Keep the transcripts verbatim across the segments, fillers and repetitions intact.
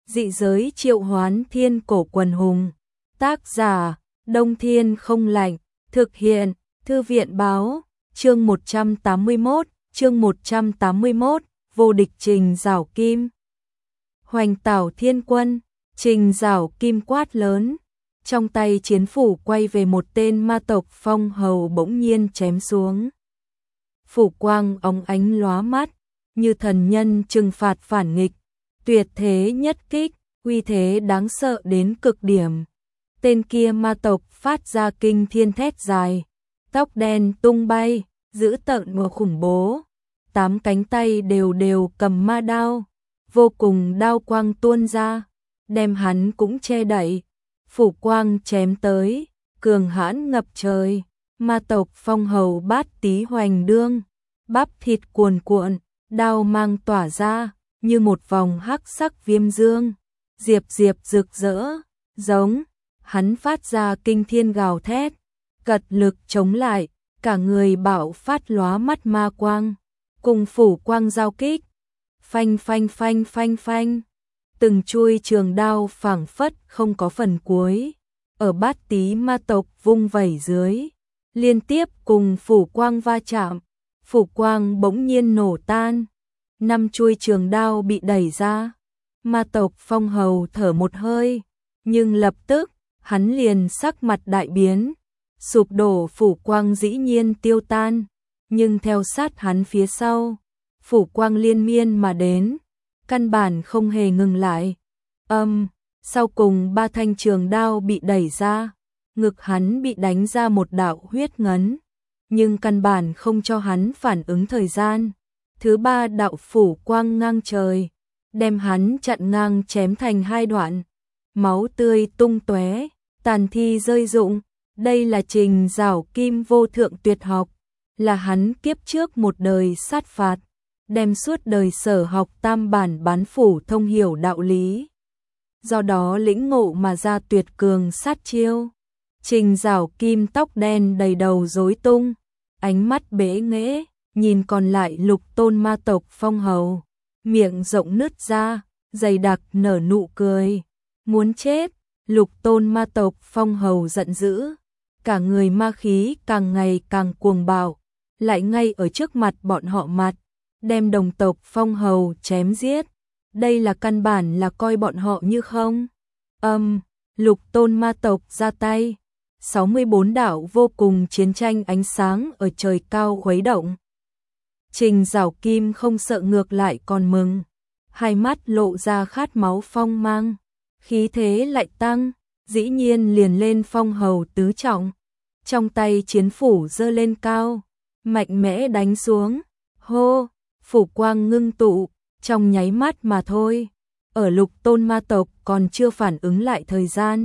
Dị giới triệu hoán thiên cổ quần hùng. Tác giả, Đông Thiên Không Lạnh. Thực hiện, Thư viện Báo. Chương một trăm tám mươi mốt, chương một trăm tám mươi mốt, vô địch Trình Giảo Kim. Hoành tảo thiên quân, Trình Giảo Kim quát lớn. Trong tay chiến phủ quay về một tên ma tộc phong hầu bỗng nhiên chém xuống. Phủ quang óng ánh lóa mắt, như thần nhân trừng phạt phản nghịch. Tuyệt thế nhất kích, uy thế đáng sợ đến cực điểm. Tên kia ma tộc phát ra kinh thiên thét dài, tóc đen tung bay, dữ tợn và khủng bố. Tám cánh tay đều đều cầm ma đao, vô cùng đao quang tuôn ra, đem hắn cũng che đậy. Phủ quang chém tới, cường hãn ngập trời. Ma tộc phong hầu Bát Tý hoành đương, bắp thịt cuồn cuộn, đao mang tỏa ra như một vòng hắc sắc viêm dương, diệp diệp rực rỡ, giống. Hắn phát ra kinh thiên gào thét, cật lực chống lại, cả người bạo phát lóa mắt ma quang, cùng phủ quang giao kích. Phanh phanh phanh phanh phanh, từng chuôi trường đao phảng phất không có phần cuối, ở Bát Tý ma tộc vung vẩy dưới, liên tiếp cùng phủ quang va chạm, phủ quang bỗng nhiên nổ tan. Năm chuôi trường đao bị đẩy ra, ma tộc phong hầu thở một hơi, nhưng lập tức hắn liền sắc mặt đại biến, sụp đổ phủ quang dĩ nhiên tiêu tan, nhưng theo sát hắn phía sau, phủ quang liên miên mà đến, căn bản không hề ngừng lại. Âm, um, sau cùng ba thanh trường đao bị đẩy ra, ngực hắn bị đánh ra một đạo huyết ngấn, nhưng căn bản không cho hắn phản ứng thời gian. Thứ ba đạo phủ quang ngang trời, đem hắn chặn ngang chém thành hai đoạn, máu tươi tung tóe, tàn thi rơi rụng. Đây là Trình Giảo Kim vô thượng tuyệt học, là hắn kiếp trước một đời sát phạt, đem suốt đời sở học tam bản bán phủ thông hiểu đạo lý, do đó lĩnh ngộ mà ra tuyệt cường sát chiêu. Trình Giảo Kim tóc đen đầy đầu rối tung, ánh mắt bế nghễ, nhìn còn lại lục tôn ma tộc phong hầu, miệng rộng nứt ra, dày đặc nở nụ cười. Muốn chết. Lục tôn ma tộc phong hầu giận dữ, cả người ma khí càng ngày càng cuồng bạo, lại ngay ở trước mặt bọn họ mặt, đem đồng tộc phong hầu chém giết. Đây là căn bản là coi bọn họ như không. Âm, um, lục tôn ma tộc ra tay, sáu mươi bốn đạo vô cùng chiến tranh ánh sáng ở trời cao khuấy động. Trình Giảo Kim không sợ, ngược lại còn mừng, hai mắt lộ ra khát máu phong mang, khí thế lại tăng, dĩ nhiên liền lên phong hầu tứ trọng. Trong tay chiến phủ giơ lên cao, mạnh mẽ đánh xuống. Hô, phủ quang ngưng tụ, trong nháy mắt mà thôi. Ở lục tôn ma tộc còn chưa phản ứng lại thời gian,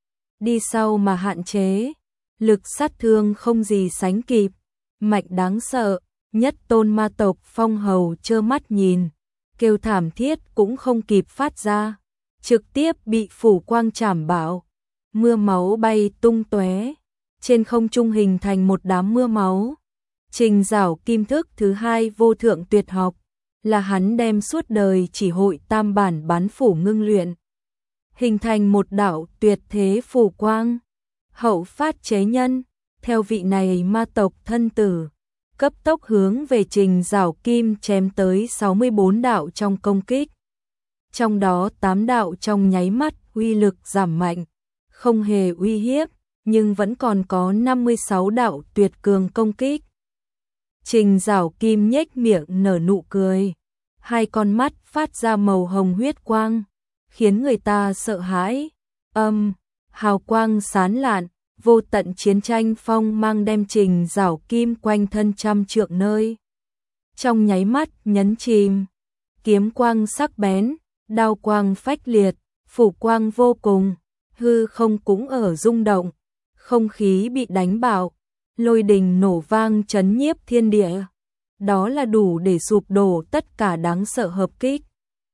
đi sau mà hạn chế, lực sát thương không gì sánh kịp, mạnh đáng sợ. Nhất tôn ma tộc phong hầu trơ mắt nhìn, kêu thảm thiết cũng không kịp phát ra, trực tiếp bị phủ quang chảm bạo, mưa máu bay tung tóe, trên không trung hình thành một đám mưa máu. Trình Giảo Kim thức thứ hai vô thượng tuyệt học, là hắn đem suốt đời chỉ hội tam bản bán phủ ngưng luyện, hình thành một đạo tuyệt thế phủ quang, hậu phát chế nhân. Theo vị này ma tộc thân tử, cấp tốc hướng về Trình Giảo Kim chém tới sáu mươi bốn đạo trong công kích. Trong đó tám đạo trong nháy mắt uy lực giảm mạnh, không hề uy hiếp, nhưng vẫn còn có năm mươi sáu đạo tuyệt cường công kích. Trình Giảo Kim nhếch miệng nở nụ cười, hai con mắt phát ra màu hồng huyết quang, khiến người ta sợ hãi. Âm, um, hào quang sáng lạn, vô tận chiến tranh phong mang đem Trình Giảo Kim quanh thân trăm trượng nơi, trong nháy mắt nhấn chìm. Kiếm quang sắc bén, đao quang phách liệt, phủ quang vô cùng, hư không cũng ở rung động, không khí bị đánh bạo, lôi đình nổ vang chấn nhiếp thiên địa. Đó là đủ để sụp đổ tất cả đáng sợ hợp kích.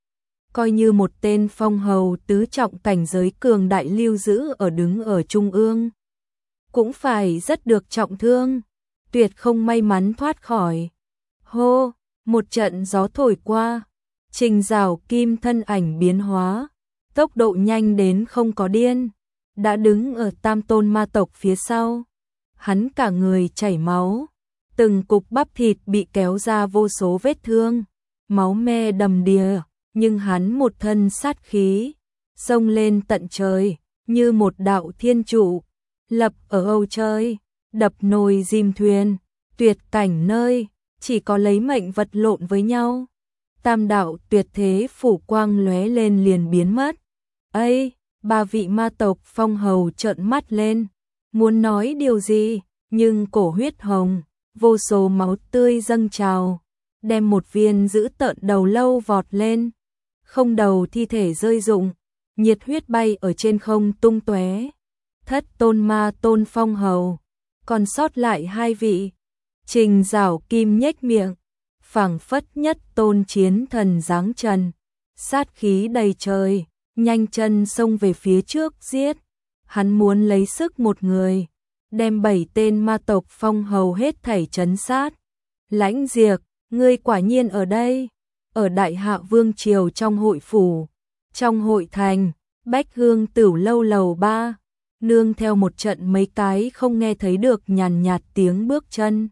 Coi như một tên phong hầu tứ trọng cảnh giới cường đại lưu giữ ở đứng ở trung ương, cũng phải rất được trọng thương, tuyệt không may mắn thoát khỏi. Hô, một trận gió thổi qua, Trình Giảo Kim thân ảnh biến hóa, tốc độ nhanh đến không có điên, đã đứng ở tam tôn ma tộc phía sau. Hắn cả người chảy máu, từng cục bắp thịt bị kéo ra vô số vết thương, máu me đầm đìa, nhưng hắn một thân sát khí, xông lên tận trời, như một đạo thiên trụ, lập ở Âu trời, đập nồi dìm thuyền, tuyệt cảnh nơi, chỉ có lấy mệnh vật lộn với nhau. Tam đạo tuyệt thế phủ quang lóe lên liền biến mất. Ây, ba vị ma tộc phong hầu trợn mắt lên, muốn nói điều gì, nhưng cổ huyết hồng, vô số máu tươi dâng trào, đem một viên giữ tợn đầu lâu vọt lên. Không đầu thi thể rơi rụng, nhiệt huyết bay ở trên không tung tóe. Thất tôn ma tôn phong hầu, còn sót lại hai vị. Trình Giảo Kim nhếch miệng, phảng phất nhất tôn chiến thần giáng trần, sát khí đầy trời, nhanh chân xông về phía trước giết. Hắn muốn lấy sức một người, đem bảy tên ma tộc phong hầu hết thảy trấn sát. Lãnh Diệp, ngươi quả nhiên ở đây. Ở Đại Hạ Vương triều trong hội phủ, trong hội thành, Bách Hương Tửu lâu lầu ba, nương theo một trận mấy cái không nghe thấy được nhàn nhạt tiếng bước chân.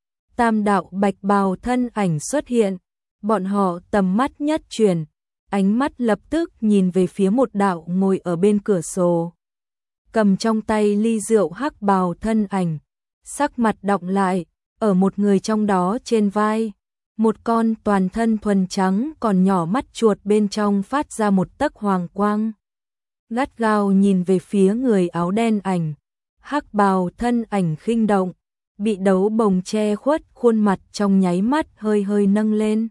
Tam đạo bạch bào thân ảnh xuất hiện, bọn họ tầm mắt nhất chuyển, ánh mắt lập tức nhìn về phía một đạo ngồi ở bên cửa sổ, cầm trong tay ly rượu hắc bào thân ảnh, sắc mặt đọng lại, ở một người trong đó trên vai, một con toàn thân thuần trắng còn nhỏ mắt chuột bên trong phát ra một tấc hoàng quang. Gắt gao nhìn về phía người áo đen ảnh, hắc bào thân ảnh khinh động, bị đấu bồng che khuất khuôn mặt trong nháy mắt hơi hơi nâng lên,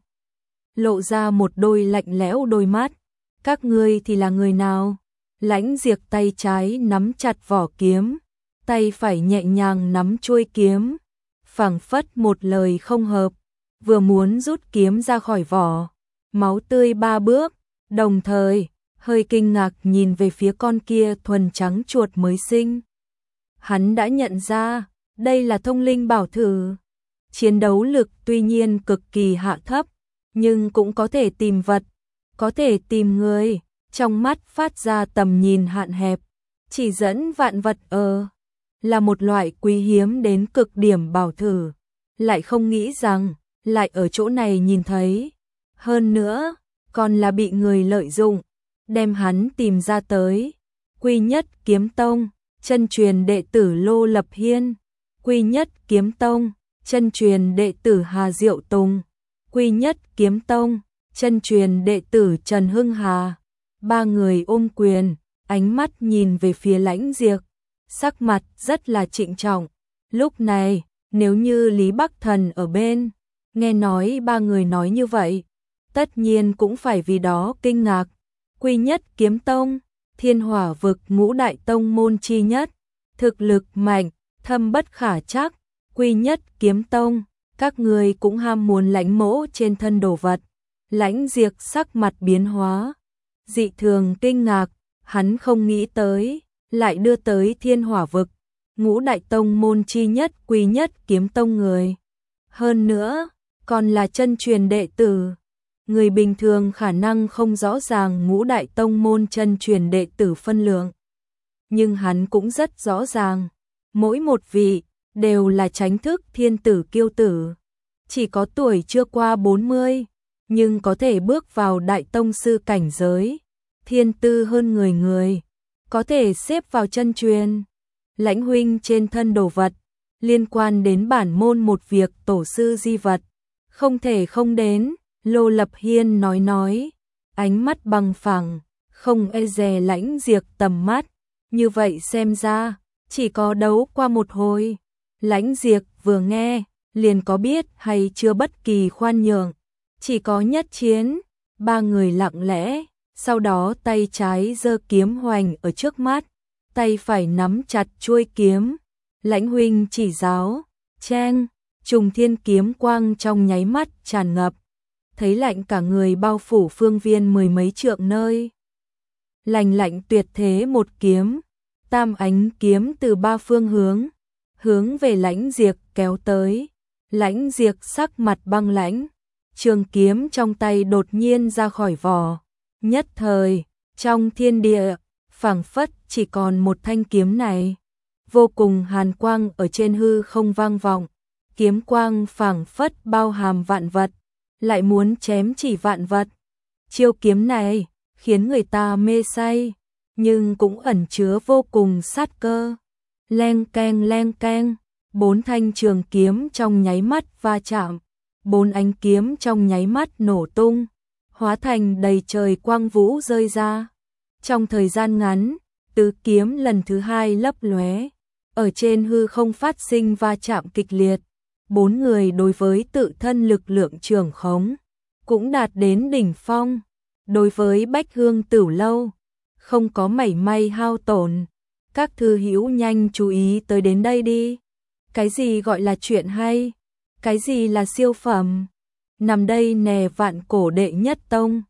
lộ ra một đôi lạnh lẽo đôi mắt. Các ngươi thì là người nào? Lãnh Diệp tay trái nắm chặt vỏ kiếm, tay phải nhẹ nhàng nắm chuôi kiếm, phảng phất một lời không hợp, vừa muốn rút kiếm ra khỏi vỏ, máu tươi ba bước, đồng thời hơi kinh ngạc nhìn về phía con kia thuần trắng chuột mới sinh. Hắn đã nhận ra, đây là thông linh bảo thử. Chiến đấu lực tuy nhiên cực kỳ hạ thấp, nhưng cũng có thể tìm vật, có thể tìm người, trong mắt phát ra tầm nhìn hạn hẹp, chỉ dẫn vạn vật ờ, là một loại quý hiếm đến cực điểm bảo thử, lại không nghĩ rằng, lại ở chỗ này nhìn thấy. Hơn nữa, còn là bị người lợi dụng, đem hắn tìm ra tới. Quy Nhất Kiếm Tông, chân truyền đệ tử Lô Lập Hiên. Quy Nhất Kiếm Tông, chân truyền đệ tử Hà Diệu Tùng. Quy Nhất Kiếm Tông, chân truyền đệ tử Trần Hưng Hà. Ba người ôm quyền, ánh mắt nhìn về phía Lãnh Diệp, sắc mặt rất là trịnh trọng. Lúc này, nếu như Lý Bắc Thần ở bên, nghe nói ba người nói như vậy, tất nhiên cũng phải vì đó kinh ngạc. Quy Nhất Kiếm Tông, Thiên Hỏa vực ngũ đại tông môn chi nhất, thực lực mạnh, thâm bất khả trắc. Quy Nhất Kiếm Tông, các người cũng ham muốn lãnh mỗ trên thân đồ vật. Lãnh Diệp sắc mặt biến hóa, dị thường kinh ngạc, hắn không nghĩ tới, lại đưa tới Thiên Hỏa vực, ngũ đại tông môn chi nhất Quy Nhất Kiếm Tông người. Hơn nữa, còn là chân truyền đệ tử. Người bình thường khả năng không rõ ràng ngũ đại tông môn chân truyền đệ tử phân lượng. Nhưng hắn cũng rất rõ ràng, mỗi một vị đều là chánh thức thiên tử kiêu tử. Chỉ có tuổi chưa qua bốn mươi, nhưng có thể bước vào đại tông sư cảnh giới, thiên tư hơn người người, có thể xếp vào chân truyền. Lãnh huynh trên thân đồ vật, liên quan đến bản môn một việc tổ sư di vật, không thể không đến. Lô Lập Hiên nói nói, ánh mắt bằng phẳng, không e dè Lãnh Diệp tầm mắt, như vậy xem ra, chỉ có đấu qua một hồi. Lãnh Diệp vừa nghe, liền có biết hay chưa bất kỳ khoan nhượng, chỉ có nhất chiến. Ba người lặng lẽ, sau đó tay trái giơ kiếm hoành ở trước mắt, tay phải nắm chặt chuôi kiếm. Lãnh huynh chỉ giáo, cheng, trùng thiên kiếm quang trong nháy mắt tràn ngập, thấy lạnh cả người bao phủ phương viên mười mấy trượng nơi. Lành lạnh tuyệt thế một kiếm, tam ánh kiếm từ ba phương hướng, hướng về Lãnh Diệp kéo tới. Lãnh Diệp sắc mặt băng lãnh, trường kiếm trong tay đột nhiên ra khỏi vỏ, nhất thời, Trong thiên địa, phảng phất chỉ còn một thanh kiếm này. Vô cùng hàn quang ở trên hư không vang vọng, kiếm quang phảng phất bao hàm vạn vật, lại muốn chém chỉ vạn vật. Chiêu kiếm này khiến người ta mê say, nhưng cũng ẩn chứa vô cùng sát cơ. Leng keng leng keng, bốn thanh trường kiếm trong nháy mắt va chạm, bốn ánh kiếm trong nháy mắt nổ tung, hóa thành đầy trời quang vũ rơi ra. Trong thời gian ngắn, tứ kiếm lần thứ hai lấp lóe, ở trên hư không phát sinh va chạm kịch liệt. Bốn người đối với tự thân lực lượng trường khống cũng đạt đến đỉnh phong. Đối với Bách Hương Tửu Lâu, không có mảy may hao tổn. Các thư hữu nhanh chú ý tới đến đây đi. Cái gì gọi là chuyện hay? Cái gì là siêu phẩm? Nằm đây nè Vạn Cổ đệ nhất tông.